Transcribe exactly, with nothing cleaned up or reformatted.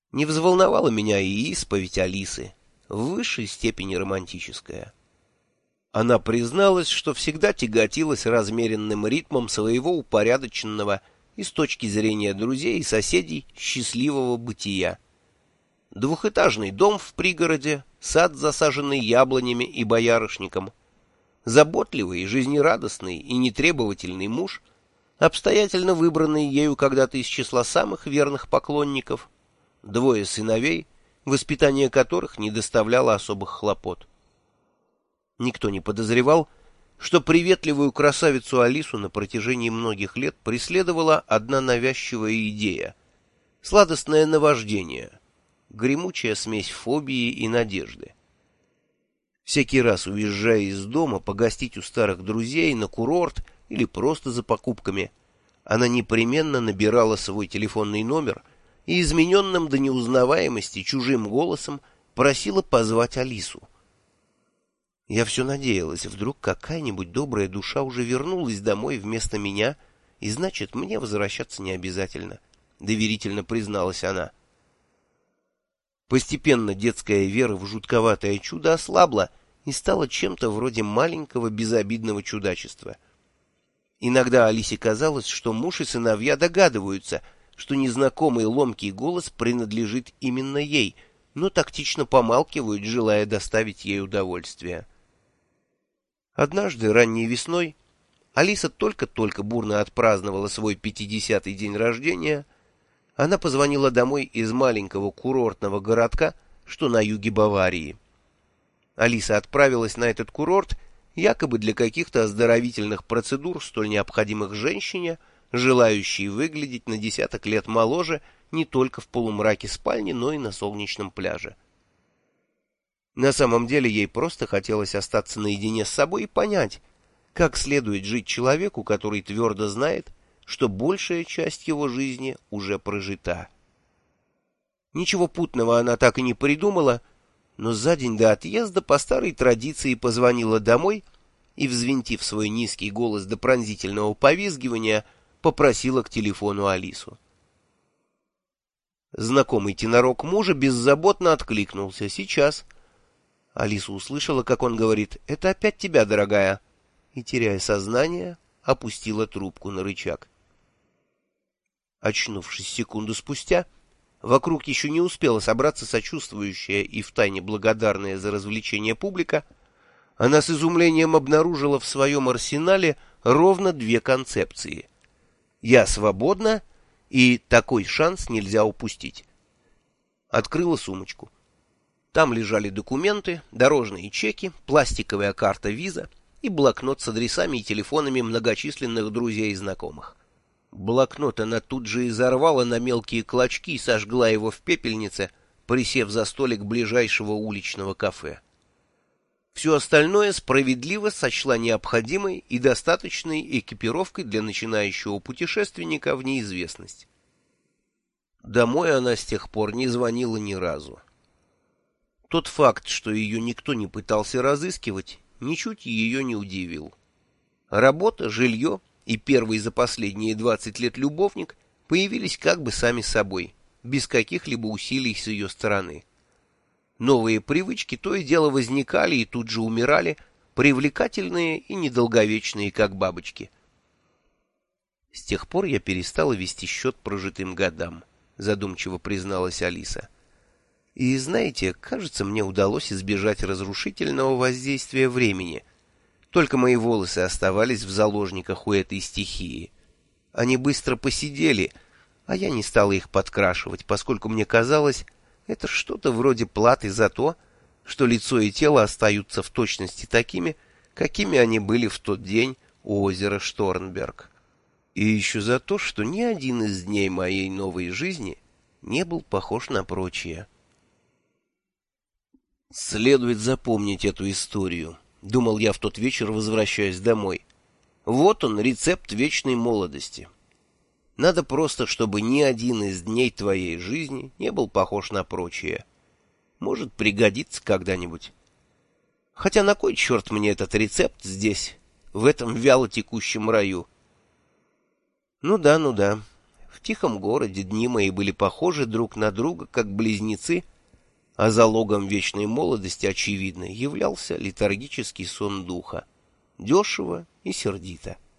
Не взволновала меня и исповедь Алисы, в высшей степени романтическая. Она призналась, что всегда тяготилась размеренным ритмом своего упорядоченного и с точки зрения друзей и соседей счастливого бытия. Двухэтажный дом в пригороде, сад, засаженный яблонями и боярышником, заботливый, жизнерадостный и нетребовательный муж, обстоятельно выбранный ею когда-то из числа самых верных поклонников, двое сыновей, воспитание которых не доставляло особых хлопот. Никто не подозревал, что приветливую красавицу Алису на протяжении многих лет преследовала одна навязчивая идея — сладостное наваждение, гремучая смесь фобии и надежды. Всякий раз, уезжая из дома погостить у старых друзей на курорт или просто за покупками, она непременно набирала свой телефонный номер и измененным до неузнаваемости чужим голосом просила позвать Алису. Я все надеялась, вдруг какая-нибудь добрая душа уже вернулась домой вместо меня, и значит, мне возвращаться не обязательно, — доверительно призналась она. Постепенно детская вера в жутковатое чудо ослабла и стала чем-то вроде маленького безобидного чудачества. Иногда Алисе казалось, что муж и сыновья догадываются, что незнакомый ломкий голос принадлежит именно ей, но тактично помалкивают, желая доставить ей удовольствие. Однажды, ранней весной, Алиса только-только бурно отпраздновала свой пятидесятый день рождения. Она позвонила домой из маленького курортного городка, что на юге Баварии. Алиса отправилась на этот курорт якобы для каких-то оздоровительных процедур, столь необходимых женщине, желающей выглядеть на десяток лет моложе не только в полумраке спальни, но и на солнечном пляже. На самом деле ей просто хотелось остаться наедине с собой и понять, как следует жить человеку, который твердо знает, что большая часть его жизни уже прожита. Ничего путного она так и не придумала, но за день до отъезда по старой традиции позвонила домой и, взвинтив свой низкий голос до пронзительного повизгивания, попросила к телефону Алису. Знакомый тенорок мужа беззаботно откликнулся: «Сейчас». Алиса услышала, как он говорит: «Это опять тебя, дорогая», и, теряя сознание, опустила трубку на рычаг. Очнувшись секунду спустя, вокруг еще не успела собраться сочувствующая и втайне благодарная за развлечение публика, она с изумлением обнаружила в своем арсенале ровно две концепции: «Я свободна» и «Такой шанс нельзя упустить». Открыла сумочку. Там лежали документы, дорожные чеки, пластиковая карта виза и блокнот с адресами и телефонами многочисленных друзей и знакомых. Блокнот она тут же изорвала на мелкие клочки и сожгла его в пепельнице, присев за столик ближайшего уличного кафе. Все остальное справедливо сочла необходимой и достаточной экипировкой для начинающего путешественника в неизвестность. Домой она с тех пор не звонила ни разу. Тот факт, что ее никто не пытался разыскивать, ничуть ее не удивил. Работа, жилье и первый за последние двадцать лет любовник появились как бы сами собой, без каких-либо усилий с ее стороны. Новые привычки то и дело возникали и тут же умирали, привлекательные и недолговечные, как бабочки. «С тех пор я перестала вести счет прожитым годам», — задумчиво призналась Алиса. «И знаете, кажется, мне удалось избежать разрушительного воздействия времени. Только мои волосы оставались в заложниках у этой стихии. Они быстро поседели, а я не стала их подкрашивать, поскольку мне казалось, это что-то вроде платы за то, что лицо и тело остаются в точности такими, какими они были в тот день у озера Шторнберг. И еще за то, что ни один из дней моей новой жизни не был похож на прочие». «Следует запомнить эту историю», — думал я в тот вечер, возвращаясь домой. «Вот он, рецепт вечной молодости. Надо просто, чтобы ни один из дней твоей жизни не был похож на прочие. Может, пригодится когда-нибудь. Хотя на кой черт мне этот рецепт здесь, в этом вяло текущем раю?» «Ну да, ну да. В тихом городе дни мои были похожи друг на друга, как близнецы, а залогом вечной молодости, очевидно, являлся летаргический сон духа. Дешево и сердито.